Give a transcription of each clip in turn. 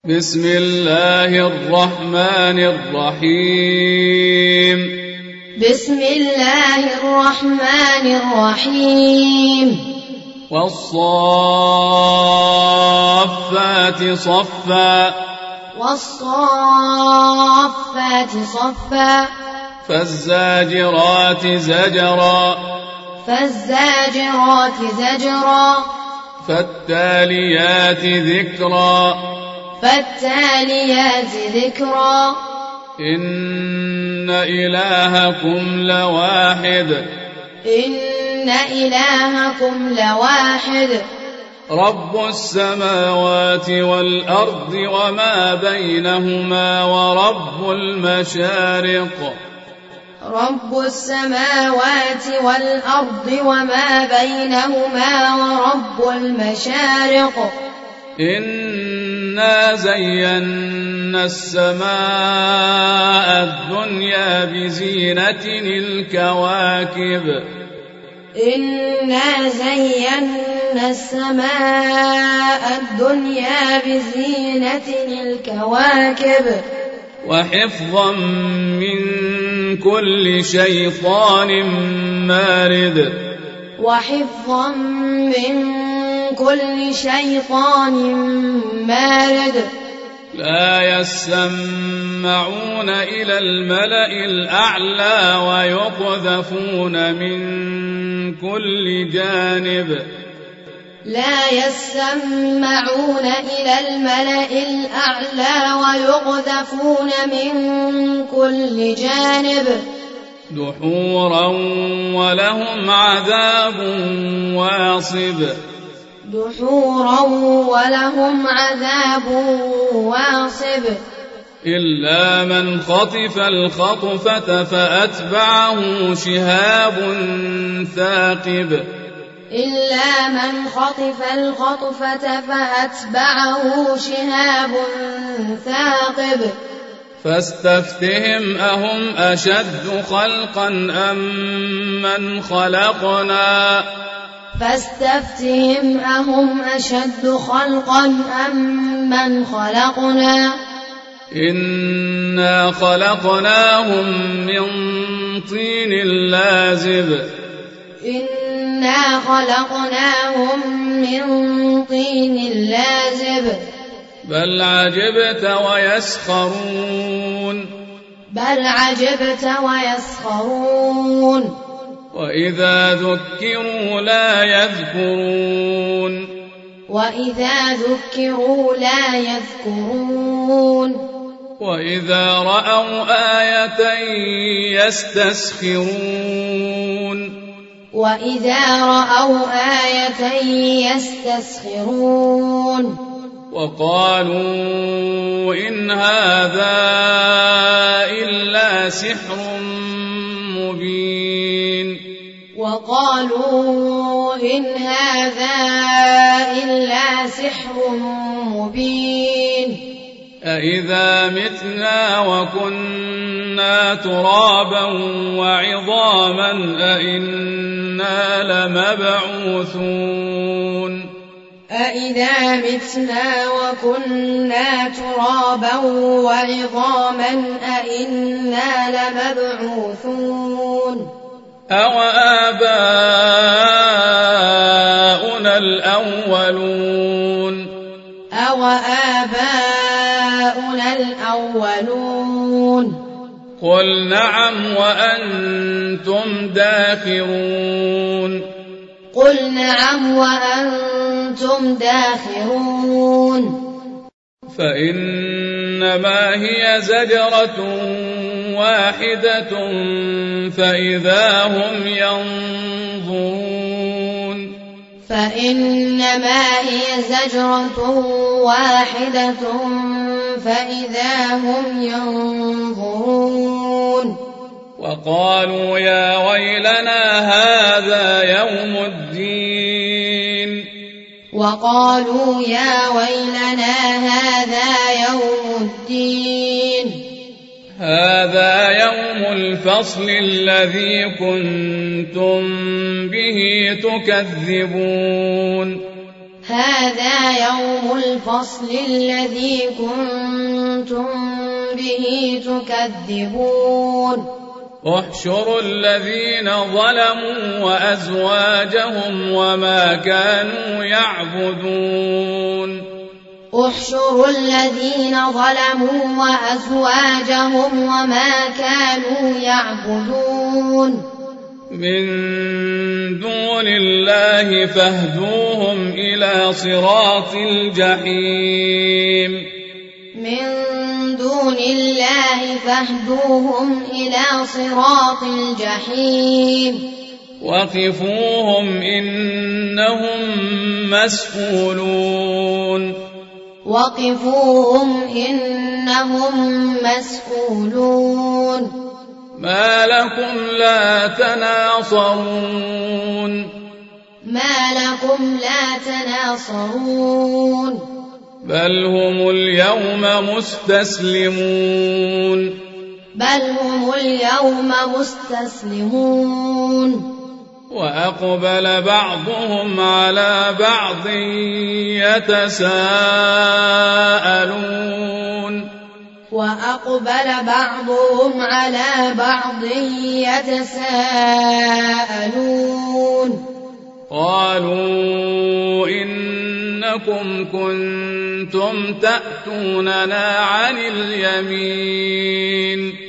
بسم الله الرحمن الرحيم بسم الله الرحمن الرحيم والصافات صفا والصافات صفا فالزاجرات زجرا فالزاجرات زجرا فالتاليات ذكرا فالتاليات ذكرا إن إلهكم لواحد إن إلهكم لواحد رب السماوات والأرض وما بينهما ورب المشارق رب السماوات والأرض وما بينهما ورب المشارق إنا زينا السماء الدنيا بزينة الكواكب إنا زينا السماء الدنيا بزينة الكواكب وحفظا من كل شيطان مارد وحفظا من كل شيطان مارد لا يسمعون إلى الملأ الأعلى ويقذفون من كل جانب لا يسمعون إلى الملأ الأعلى ويقذفون من كل جانب دحورا ولهم عذاب واصب دحورا ولهم عذاب واصب إلا من خطف الخطفة فأتبعه شهاب ثاقب إلا من خطف الخطفة فأتبعه شهاب ثاقب فاستفتهم أهم أشد خلقا أم من خلقنا فاستفتهم أهم أشد خلقا أم من خلقنا إنا خلقناهم من طين لازب إنا خلقناهم من طين لازب بل عجبت ويسخرون بل عجبت ويسخرون وإذا ذكروا لا يذكرون وإذا ذكروا لا يذكرون وإذا رأوا آية يستسخرون وإذا رأوا آية يستسخرون وقالوا إن هذا إلا سحر مبين وقالوا إن هذا إلا سحر مبين أإذا متنا وكنا ترابا وعظاما أإنا لمبعوثون أإذا متنا وكنا ترابا وعظاما أإنا لمبعوثون أوآباؤنا الأولون أوآباؤنا الأولون قل نعم وأنتم داخرون قل نعم وأنتم داخرون فإنما هي زجرة واحدة فإذا هم ينظرون فإنما هي زجرة واحدة فإذا هم ينظرون وقالوا يا ويلنا هذا يوم الدين وقالوا يا ويلنا هذا يوم الدين هذا يوم الفصل الذي كنتم به تكذبون هذا يوم الفصل الذي كنتم به تكذبون احشروا الذين ظلموا وأزواجهم وما كانوا يعبدون احشروا الذين ظلموا وأزواجهم وما كانوا يعبدون من دون الله فاهدوهم إلى صراط الجحيم من دون الله فاهدوهم إلى صراط الجحيم وقفوهم إنهم مسؤولون وقفوهم إنهم مسؤولون ما لكم لا تناصرون ما لكم لا تناصرون بل هم اليوم مستسلمون بل هم اليوم مستسلمون وأقبل بعضهم على بعض يتساءلون وأقبل بعضهم على بعض يتساءلون قالوا إنكم كنتم تأتوننا عن اليمين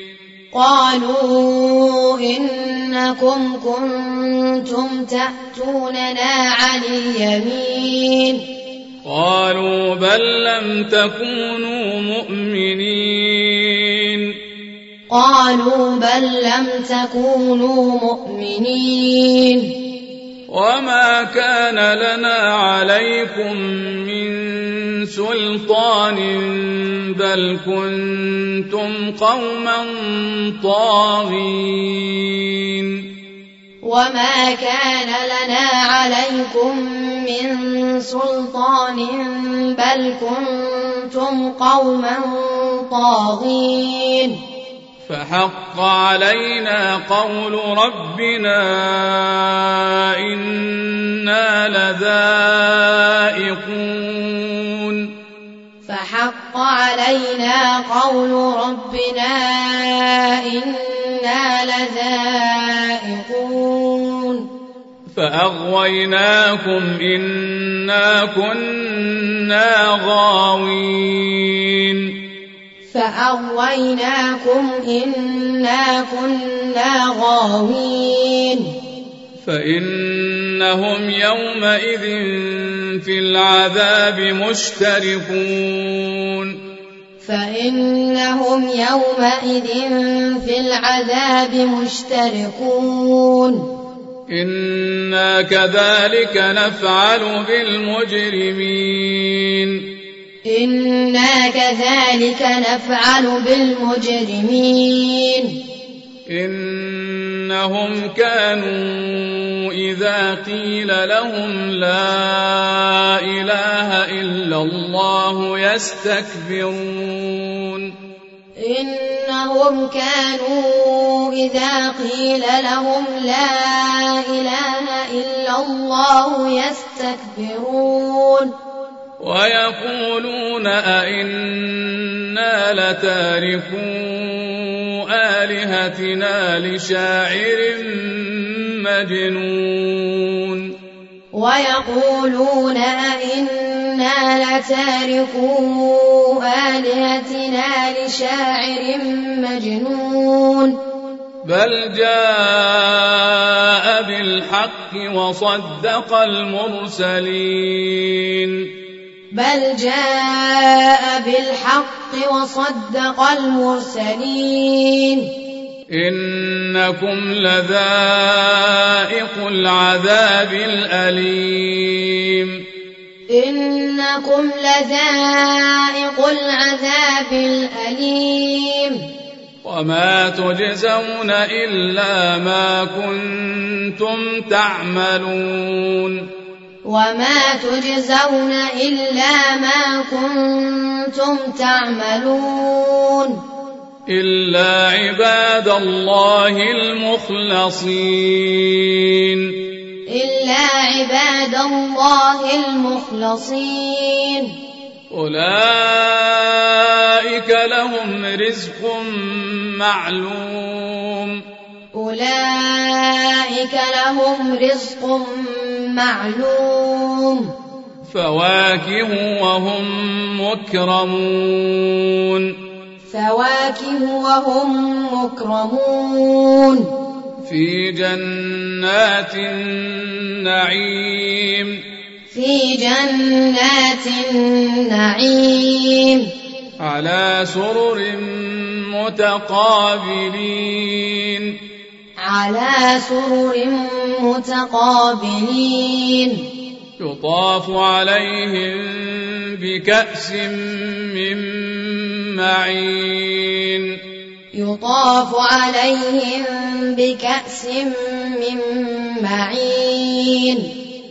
قالوا إنكم كنتم تأتوننا عن اليمين قالوا بل لم تكونوا مؤمنين قالوا بل لم تكونوا مؤمنين وما كان لنا عليكم من سلطان بل كنتم قوما طاغين وما كان لنا عليكم من سلطان بل كنتم قوما طاغين فحق علينا قول ربنا إنا لذائقون فحق علينا قول ربنا إنا لذائقون فأغويناكم إنا كنا غاوين فأغويناكم إنا كنا غاوين فإنهم يومئذ في العذاب مشتركون فإنهم يومئذ في العذاب مشتركون إنا كذلك نفعل بالمجرمين إنا كذلك نفعل بالمجرمين إنهم كانوا إذا قيل لهم لا إله إلا الله يستكبرون إنهم كانوا إذا قيل لهم لا إله إلا الله يستكبرون ويقولون أئنا لتاركو آلهتنا لشاعر مجنون ويقولون أئنا لتاركو آلهتنا لشاعر مجنون بل جاء بالحق وصدق المرسلين بل جاء بالحق وصدق المرسلين إنكم لذائق العذاب الأليم إنكم لذائق العذاب الأليم وما تجزون إلا ما كنتم تعملون وما تجزون إلا ما كنتم تعملون إلا عباد الله المخلصين إلا عباد الله المخلصين أولئك لهم رزق معلوم أولئك لهم رزق معلوم فواكه وهم مكرمون فواكه وهم مكرمون في جنات النعيم في جنات النعيم على سرر متقابلين على سرر متقابلين يطاف عليهم بكأس من معين يطاف عليهم بكأس من معين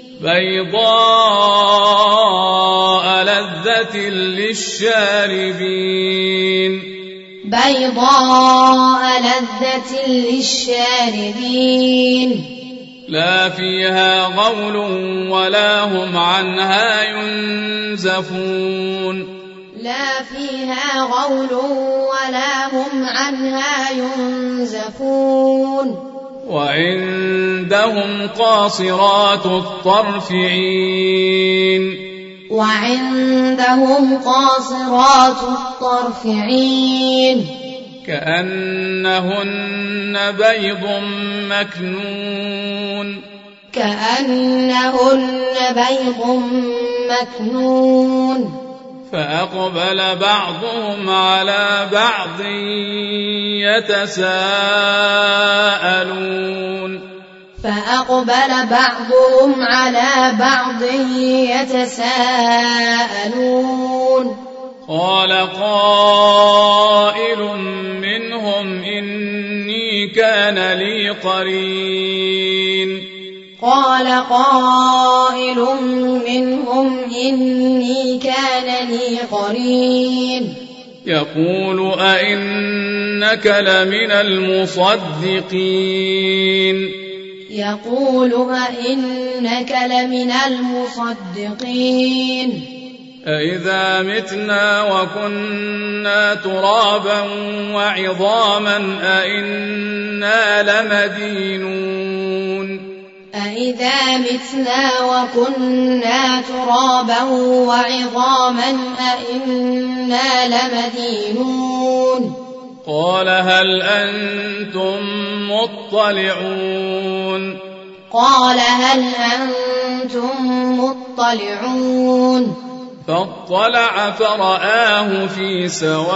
بيضاء لذة للشاربين بيضاء لذة للشاربين لا فيها غول ولا هم عنها ينزفون لا فيها غول ولا هم عنها ينزفون وعندهم قاصرات الطرف عين وعندهم قاصرات الطرف عين كأنهن بيض مكنون كأنهن بيض مكنون فأقبل بعضهم على بعض يتساءلون فأقبل بعضهم على بعض يتساءلون قال قائل منهم إني كان لي قرين قال قائل منهم إني كان لي قرين يقول أئنك لمن المصدقين يقول أئنك لمن المصدقين أإذا متنا وكنا ترابا وعظاما أئنا لمدينون أإذا متنا وكنا ترابا وعظاما أئنا لمدينون قال هل أنتم مطلعون قال هل أنتم مطلعون فاطلع فرآه في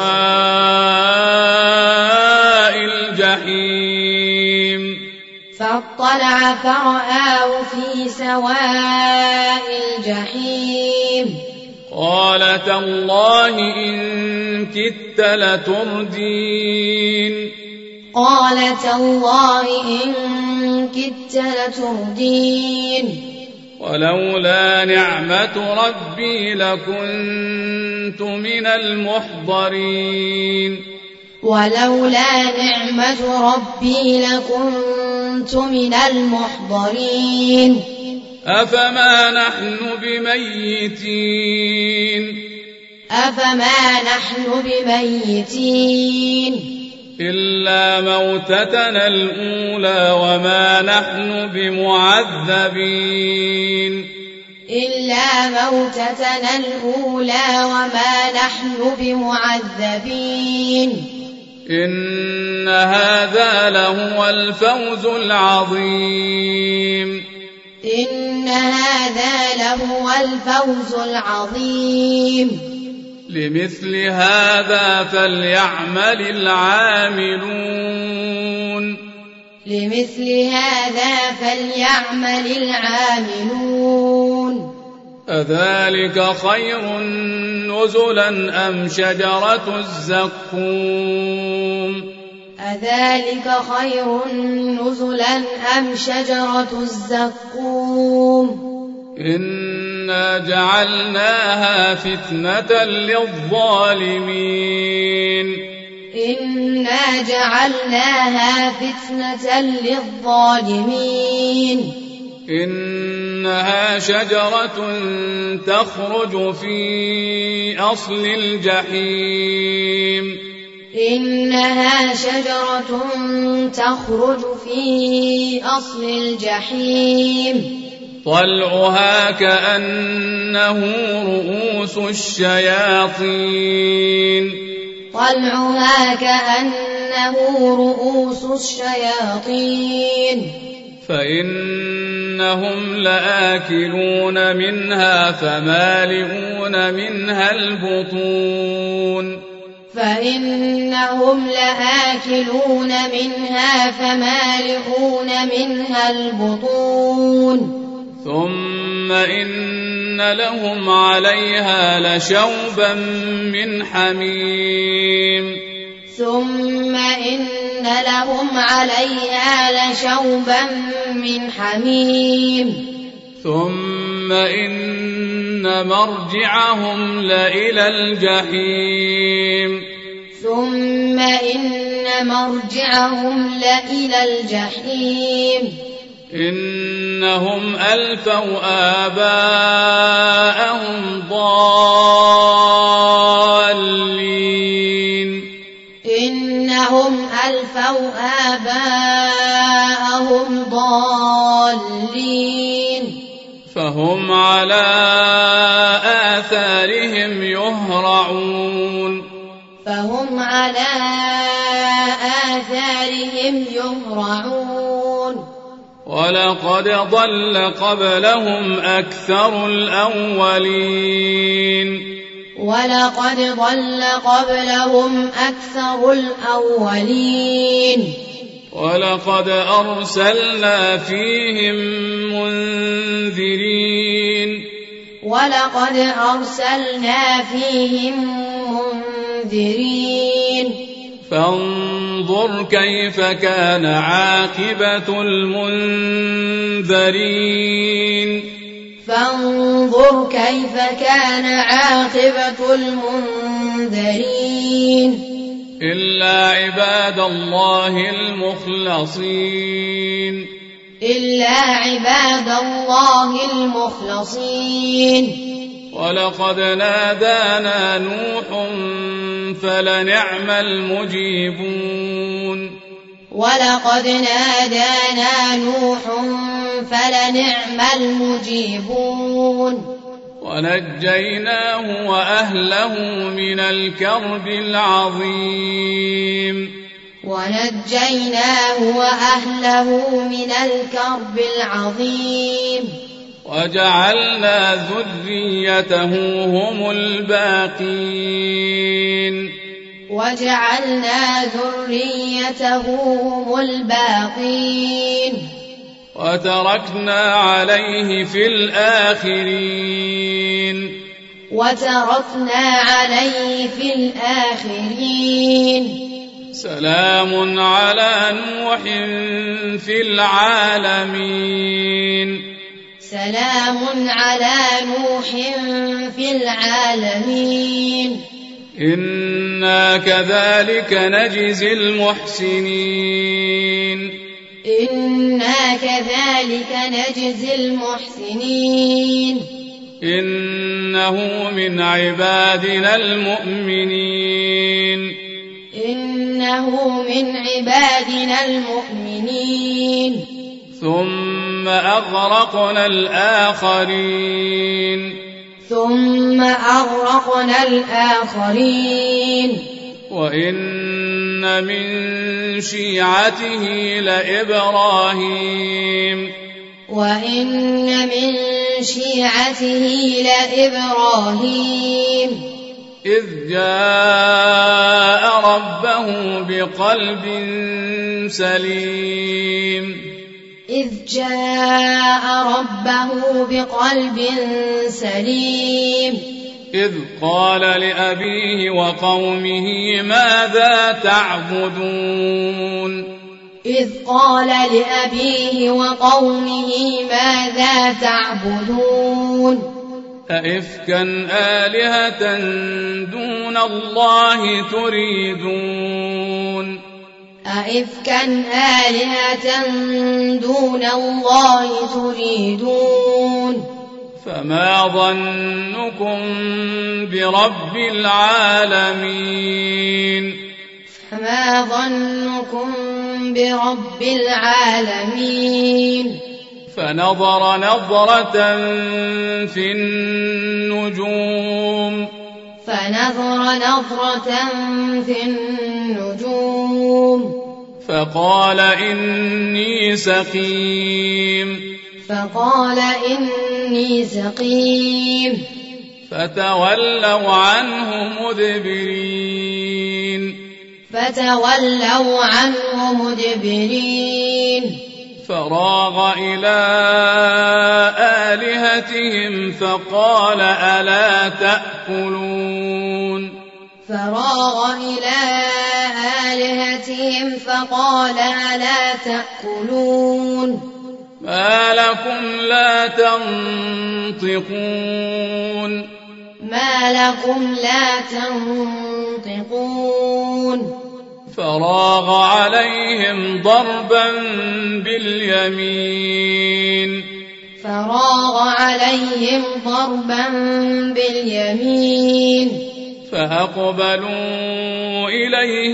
سواء الجحيم فاطلع فرآه في سواء الجحيم قال تالله إن كدت لتردين قال تالله إن كدت لتردين ولولا نعمة ربي لكنت من المحضرين ولولا نعمة ربي لكنت من المحضرين أفما نحن بميتين أفما نحن بميتين إلا موتتنا الأولى وما نحن بمعذبين إلا موتتنا الأولى وما نحن بمعذبين إن هذا لهو الفوز العظيم إن هذا لهو الفوز العظيم لمثل هذا فليعمل العاملون لمثل هذا فليعمل العاملون أذلك خير نزلا أم شجرة الزقوم أذلك خير نزلا أم شجرة الزقوم إنا جعلناها فتنة للظالمين إنا جعلناها فتنة للظالمين إنها شجرة تخرج في أصل الجحيم إنها شجرة تخرج في أصل الجحيم طلعها كأنه رؤوس الشياطين طلعها كأنه رؤوس الشياطين فإنهم لآكلون منها فمالئون منها البطون فإنهم لآكلون منها فمالئون منها البطون ثم إن لهم عليها لشوبا من حميم ثم إن لهم عليها لشوبا من حميم ثم إن مرجعهم لإلى الجحيم ثم إن مرجعهم لإلى الجحيم إنهم ألفوا آباءهم ضالين إنهم ألفوا آباءهم ضالين فهم على آثارهم يهرعون فهم على آثارهم يهرعون ولقد ضل قبلهم أكثر الأولين ولقد ضل قبلهم أكثر الأولين ولقد أرسلنا فيهم منذرين ولقد أرسلنا فيهم منذرين فانظر كيف كان عاقبة المنذرين فانظر كيف كان عاقبة المنذرين إلا عباد الله المخلصين إلا عباد الله المخلصين ولقد نادانا نوح فلنعم المجيبون ولقد نادانا نوح فلنعم المجيبون ونجيناه وأهله من الكرب العظيم ونجيناه وأهله من الكرب العظيم وجعلنا ذريته هم الباقين وجعلنا ذريته هم الباقين وتركنا عليه في الآخرين وتركنا عليه في الآخرين سلام على نوح في العالمين سلام على نوح في العالمين إنا كذلك نجزي المحسنين إنا كذلك نجزي المحسنين إنه من عبادنا المؤمنين إنه من عبادنا المؤمنين ثم أغرقنا الآخرين ثم أغرقنا الآخرين وإن من شيعته لإبراهيم وإن من شيعته لإبراهيم إذ جاء ربه بقلب سليم إذ جاء ربه بقلب سليم إذ قال لأبيه وقومه ماذا تعبدون إذ قال لأبيه وقومه ماذا تعبدون أئفكا آلهة دون الله تريدون أئفكا آلهة دون الله تريدون فما ظنكم برب العالمين فما ظنكم برب العالمين فنظر نظرة في النجوم فقال إني سقيم فتولوا عنه مدبرين فراغ إلى آلهتهم فقال ألا تأكلون ما لكم لا تنطقون فراغ عليهم ضربا باليمين فأقبلوا إليه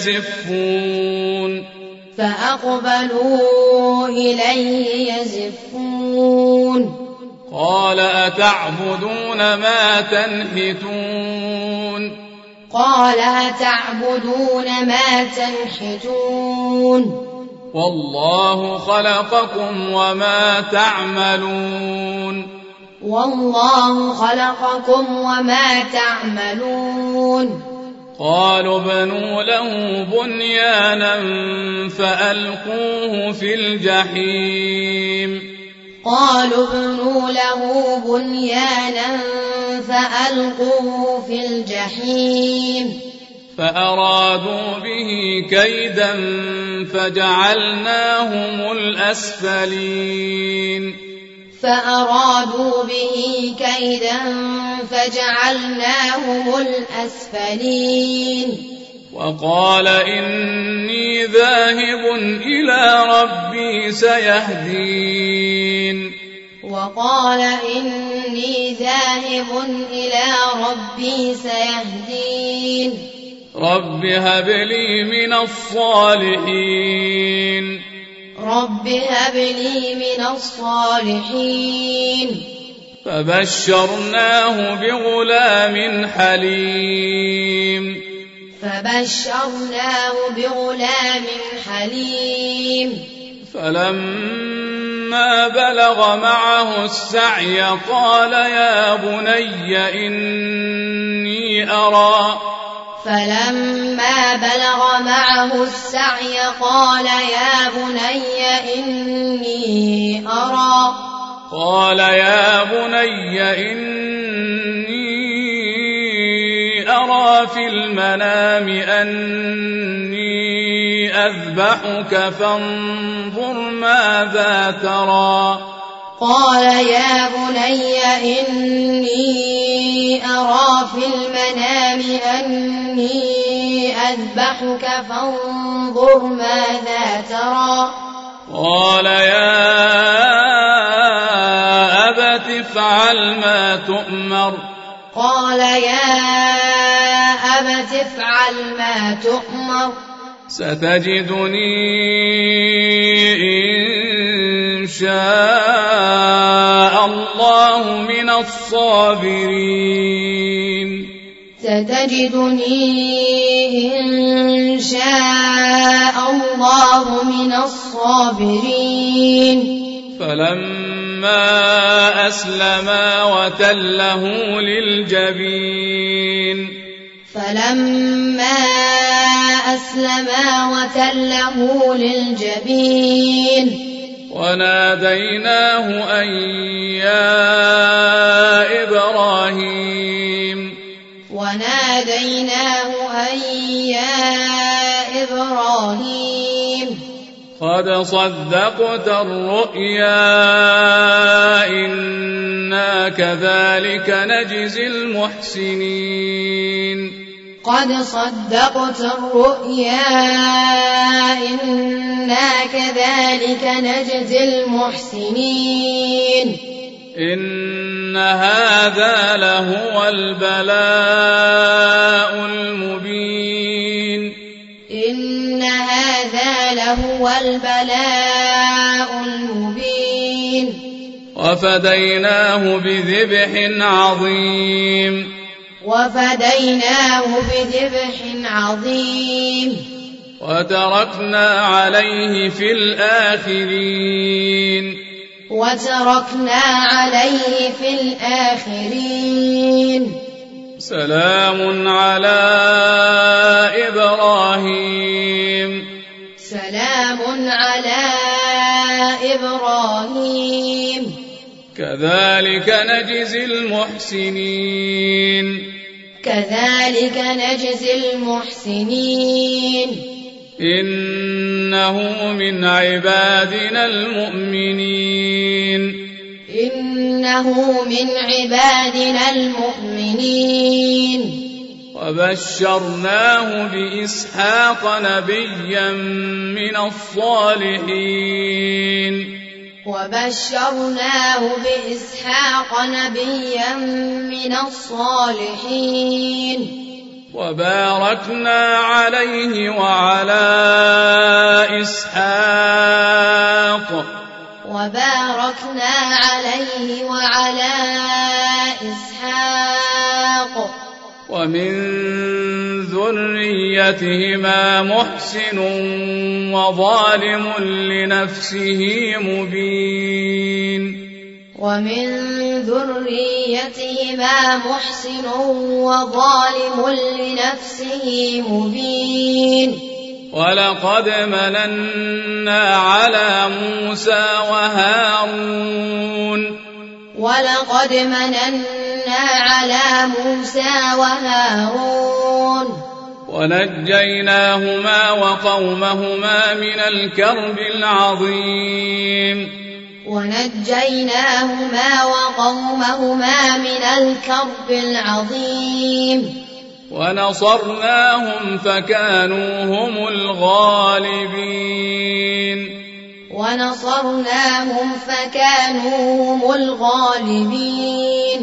يزفون قال أتعبدون ما تنحتون والله خلقكم وما تعملون قالوا ابنوا له بنيانا فألقوه في الجحيم فأرادوا به كيدا فجعلناهم الأسفلين وقال إني ذاهب إلى ربي سيهدين رب هب لي من الصالحين فبشرناه بغلام حليم فلما بلغ معه السعي قال يا بني إني أرى في المنام أني أذبحك فانظر ماذا ترى قال يا بني إني أرى في المنام أني أذبحك فانظر ماذا ترى قال يا أبت افعل ما تؤمر ستجدني إن شاء الله من الصابرين فلما أسلما وتله للجبين وناديناه أن يا إبراهيم قد صدقت الرؤيا إنا كذلك نجزي المحسنين قد صدقت الرؤيا إنا كذلك نجزي المحسنين إن هذا لهو البلاء المبين إن هذا لهو البلاء المبين وفديناه بذبح عظيم وفديناه بذبح عظيم وتركنا عليه في الآخرين وتركنا عليه في الآخرين سلام على إبراهيم سلام على إبراهيم كذلك نجزي المحسنين كذلك نجزي المحسنين إنه من عبادنا المؤمنين إنه من عبادنا المؤمنين وبشرناه بإسحاق نبيا من الصالحين وبشرناه بإسحاق نبيا من الصالحين وباركنا عليه وعلى إسحاق وباركنا عليه وعلى إسحاق ومن ذريتهما محسن وظالم لنفسه مبين ومن ذريتهما محسن وظالم لنفسه مبين ولقد مننا على موسى وهارون ولقد مننا على موسى وهارون ونجيناهما وقومهما من الكرب العظيم ونجيناهما وقومهما من الكرب العظيم ونصرناهم فكانوا هم الغالبين ونصرناهم فكانوا هم الغالبين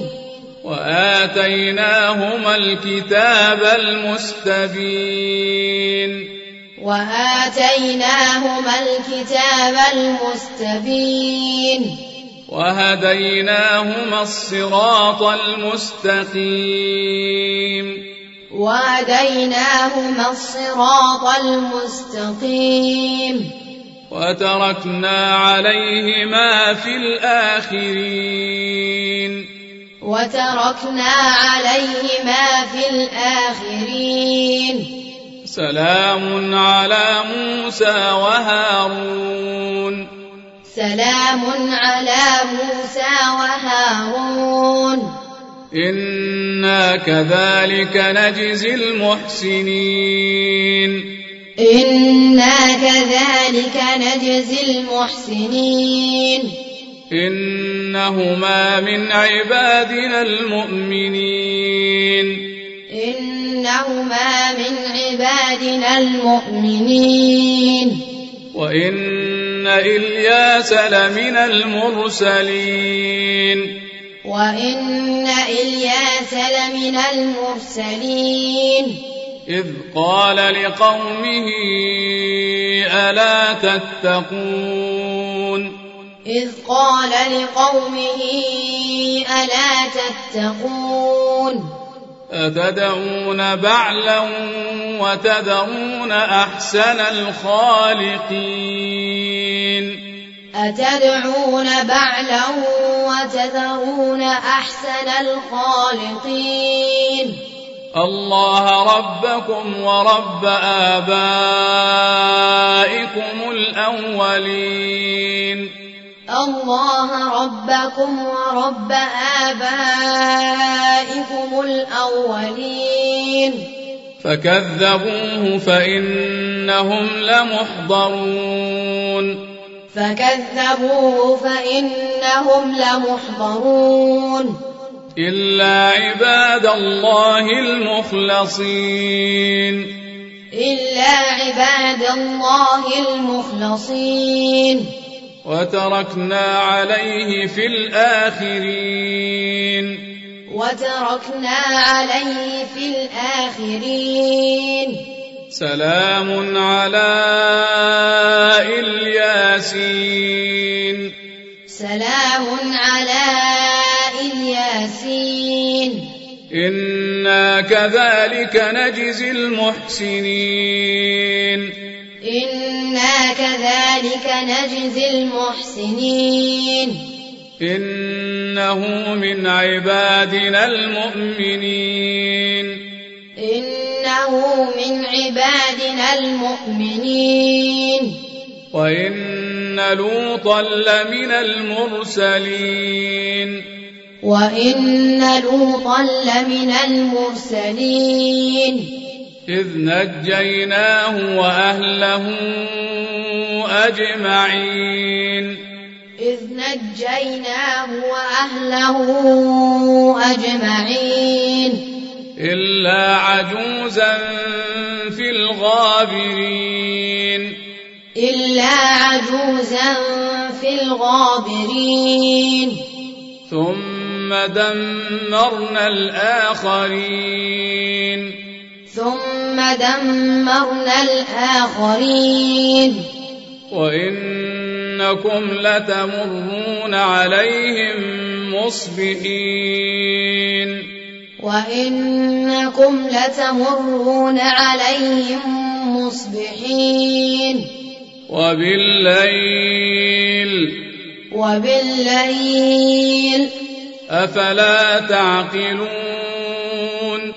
وآتيناهما الكتاب المستبين وآتيناهما الكتاب المستبين وهديناهما الصراط المستقيم وهديناهما الصراط المستقيم وتركنا عليهما في الآخرين وتركنا عليهما في الآخرين سلام على موسى وهارون سلام على موسى وهارون إنا كذلك نجزي المحسنين إنا كذلك نجزي المحسنين إنهما من عبادنا المؤمنين إنهما من عبادنا المؤمنين وإن إلياس لمن المرسلين وإن إلياس لمن المرسلين إذ قال لقومه ألا تتقون إذ قال لقومه ألا تتقون أتدعون بعلا وتذرون أحسن الخالقين أتدعون بعلا وتذرون أحسن الخالقين الله ربكم ورب آبائكم الأولين الله ربكم ورب آبائكم الأولين فكذبوه فإنهم لمحضرون فكذبوه فإنهم لمحضرون إلا عباد الله المخلصين إلا عباد الله المخلصين وتركنا عليه في الآخرين وتركنا عليه في الآخرين سلام على الياسين سلام على الياسين إنا كذلك نجزي المحسنين إنا كذلك نجزي المحسنين إنه من عبادنا المؤمنين إنه من عبادنا المؤمنين وإن لوطا لمن المرسلين وإن لوطا لمن المرسلين إذ نجيناه وأهله أجمعين إذ نجيناه وأهله أجمعين إلا عجوزا في الغابرين إلا عجوزا في الغابرين ثم دمرنا الآخرين ثم دمرنا الآخرين وإنكم لتمرون عليهم مصبحين وإنكم لتمرون عليهم مصبحين وبالليل أفلا تعقلون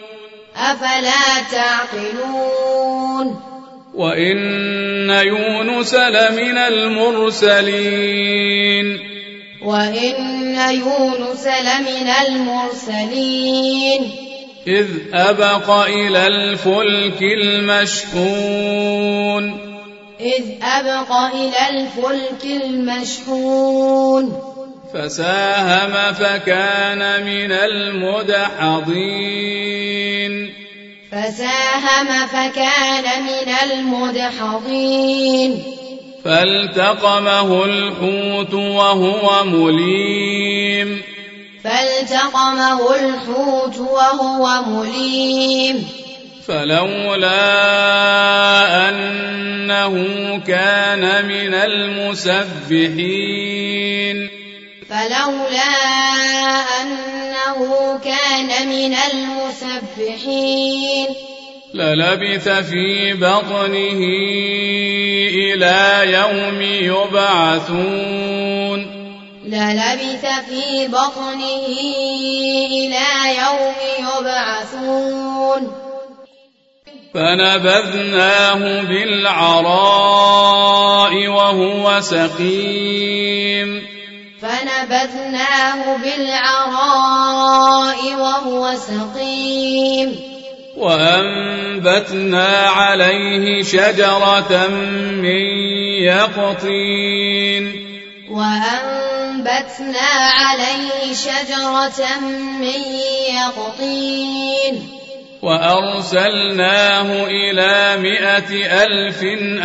وإن يونس لمن المرسلين إذ أبق إلى الفلك المشحون فساهم فكان من المدحضين فالتقمه الحوت وهو مليم فلولا أنه كان من المسبحين للبث في بطنه إلى يوم يبعثون فنبذناه بالعراء وهو سقيم وأنبتنا عليه شجرة من يقطين وأرسلناه إلى 100,000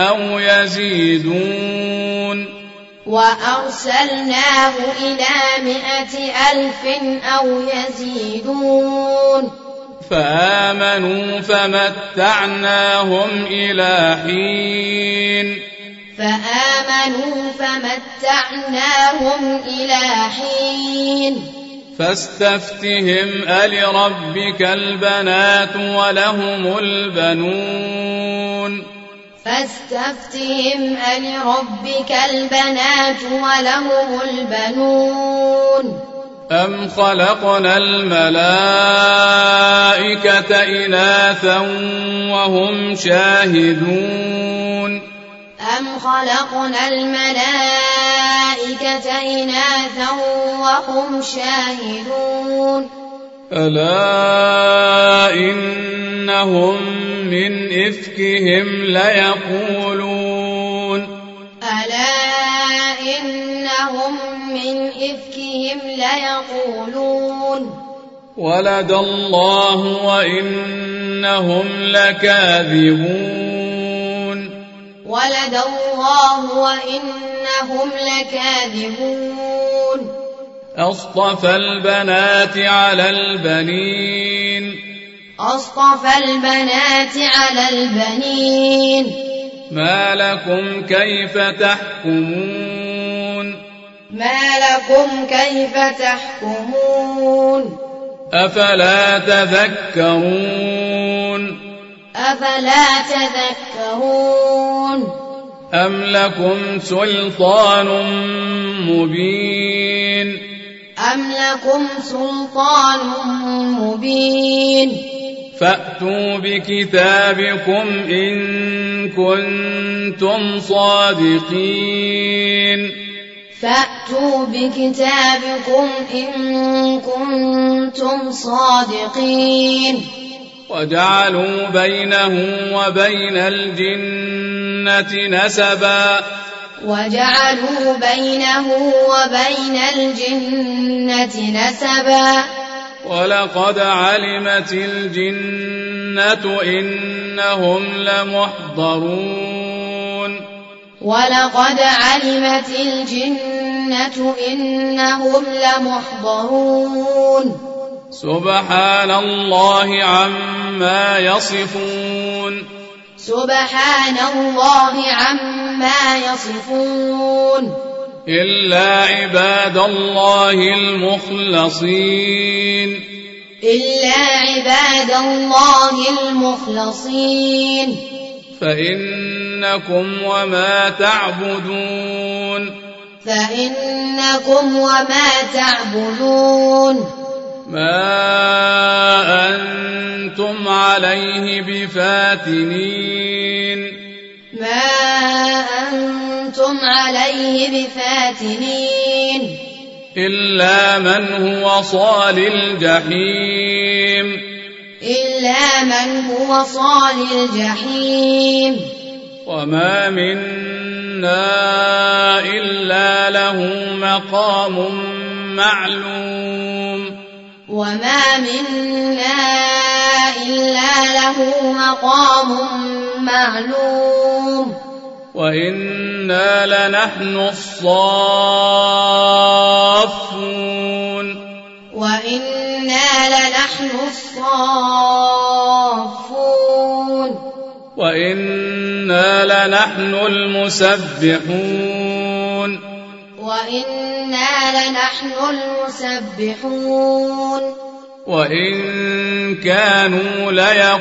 أو يزيدون فآمنوا فمتعناهم إلى حين فاستفتهم ألربك البنات ولهم البنون أم خلقنا الملائكة إناثا وهم شاهدون ألا إنهم من إفكهم ليقولون ولد الله وإنهم لكاذبون ولد الله وإنهم لكاذبون أصطفى البنات على البنين أصطفى البنات على البنين ما لكم كيف تحكمون ما لكم كيف تحكمون أفلا تذكرون أفلا تذكرون أم لكم سلطان مبين أم لكم سلطان مبين فأتوا بكتابكم إن كنتم صادقين فأتوا بكتابكم إن كنتم صادقين وجعلوا بينه وبين الجنة نسبا وجعلوا بينه وبين الجنة نسبا ولقد علمت الجنة إنهم لمحضرون ولقد علمت الجنة إنهم لمحضرون سبحان الله عما يصفون سبحان الله عما يصفون إلا عباد الله المخلصين إلا عباد الله المخلصين فإنكم وما تعبدون فإنكم وما تعبدون ما أنتم عليه بفاتنين ما أنتم عليه بفاتنين إلا من هو صال الجحيم إلا من هو صال الجحيم وما منا إلا له مقام معلوم وما منا إلا له مقام معلوم وإنا لنحن الصافون وإنا لنحن الصافون وإنا لنحن المسبحون وإنا لنحن المسبحون وإن كانوا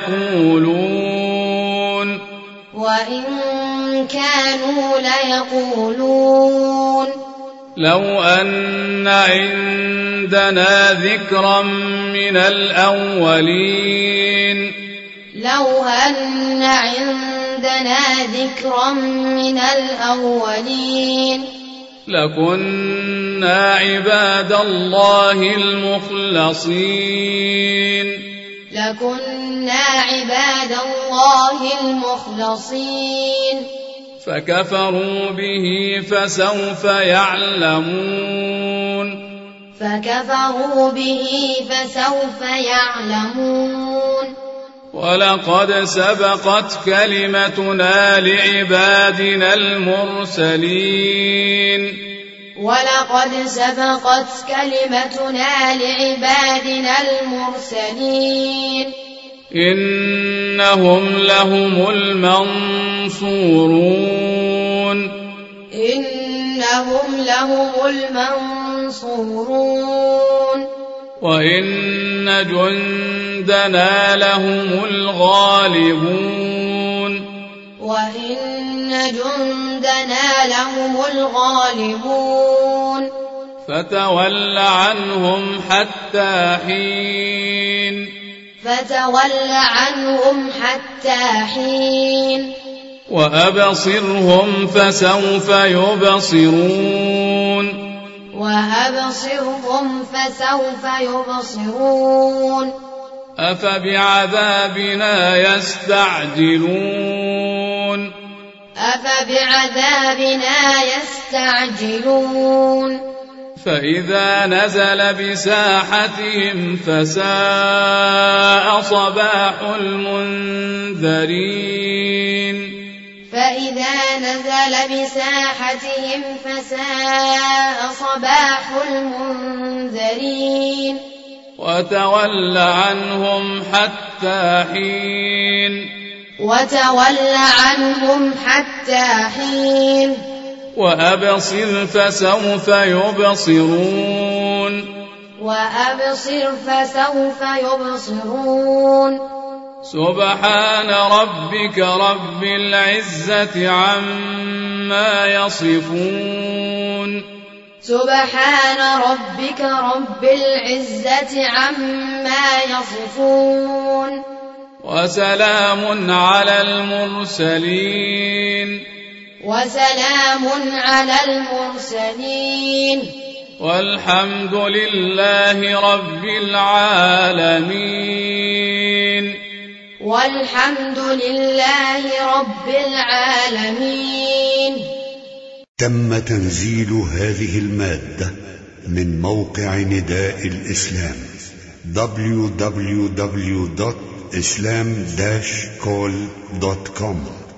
ليقولون وإن كانوا ليقولون لو أن عندنا ذكرا من الأولين لو أن عندنا ذكرا من الأولين لكنا عباد الله المخلصين لكنا عباد الله المخلصين فكفروا به فسوف يعلمون فكفروا به فسوف يعلمون ولقد سبقت كلمتنا لعبادنا المرسلين ولقد سبقت كلمتنا لعبادنا المرسلين إنهم لهم المنصورون إنهم لهم المنصورون وإن جندنا لهم الغالبون وإن جندنا لهم الغالبون فتول عنهم حتى حين فتول عنهم حتى حين وأبصرهم فسوف يبصرون وأبصرهم فسوف يبصرون أفبعذابنا يستعجلون أفبعذابنا يستعجلون فإذا نزل بساحتهم فساء صباح المنذرين فإذا نزل بساحتهم فساء صباح المنذرين وتول عنهم حتى حين وتول عنهم حتى حين وأبصر فسوف يبصرون وأبصر فسوف يبصرون سبحان ربك رب العزة عما يصفون سبحان ربك رب العزة عما يصفون وسلام على المرسلين وسلام على المرسلين والحمد لله رب العالمين والحمد لله رب العالمين. تم تنزيل هذه المادة من موقع نداء الإسلام www.islam-call.com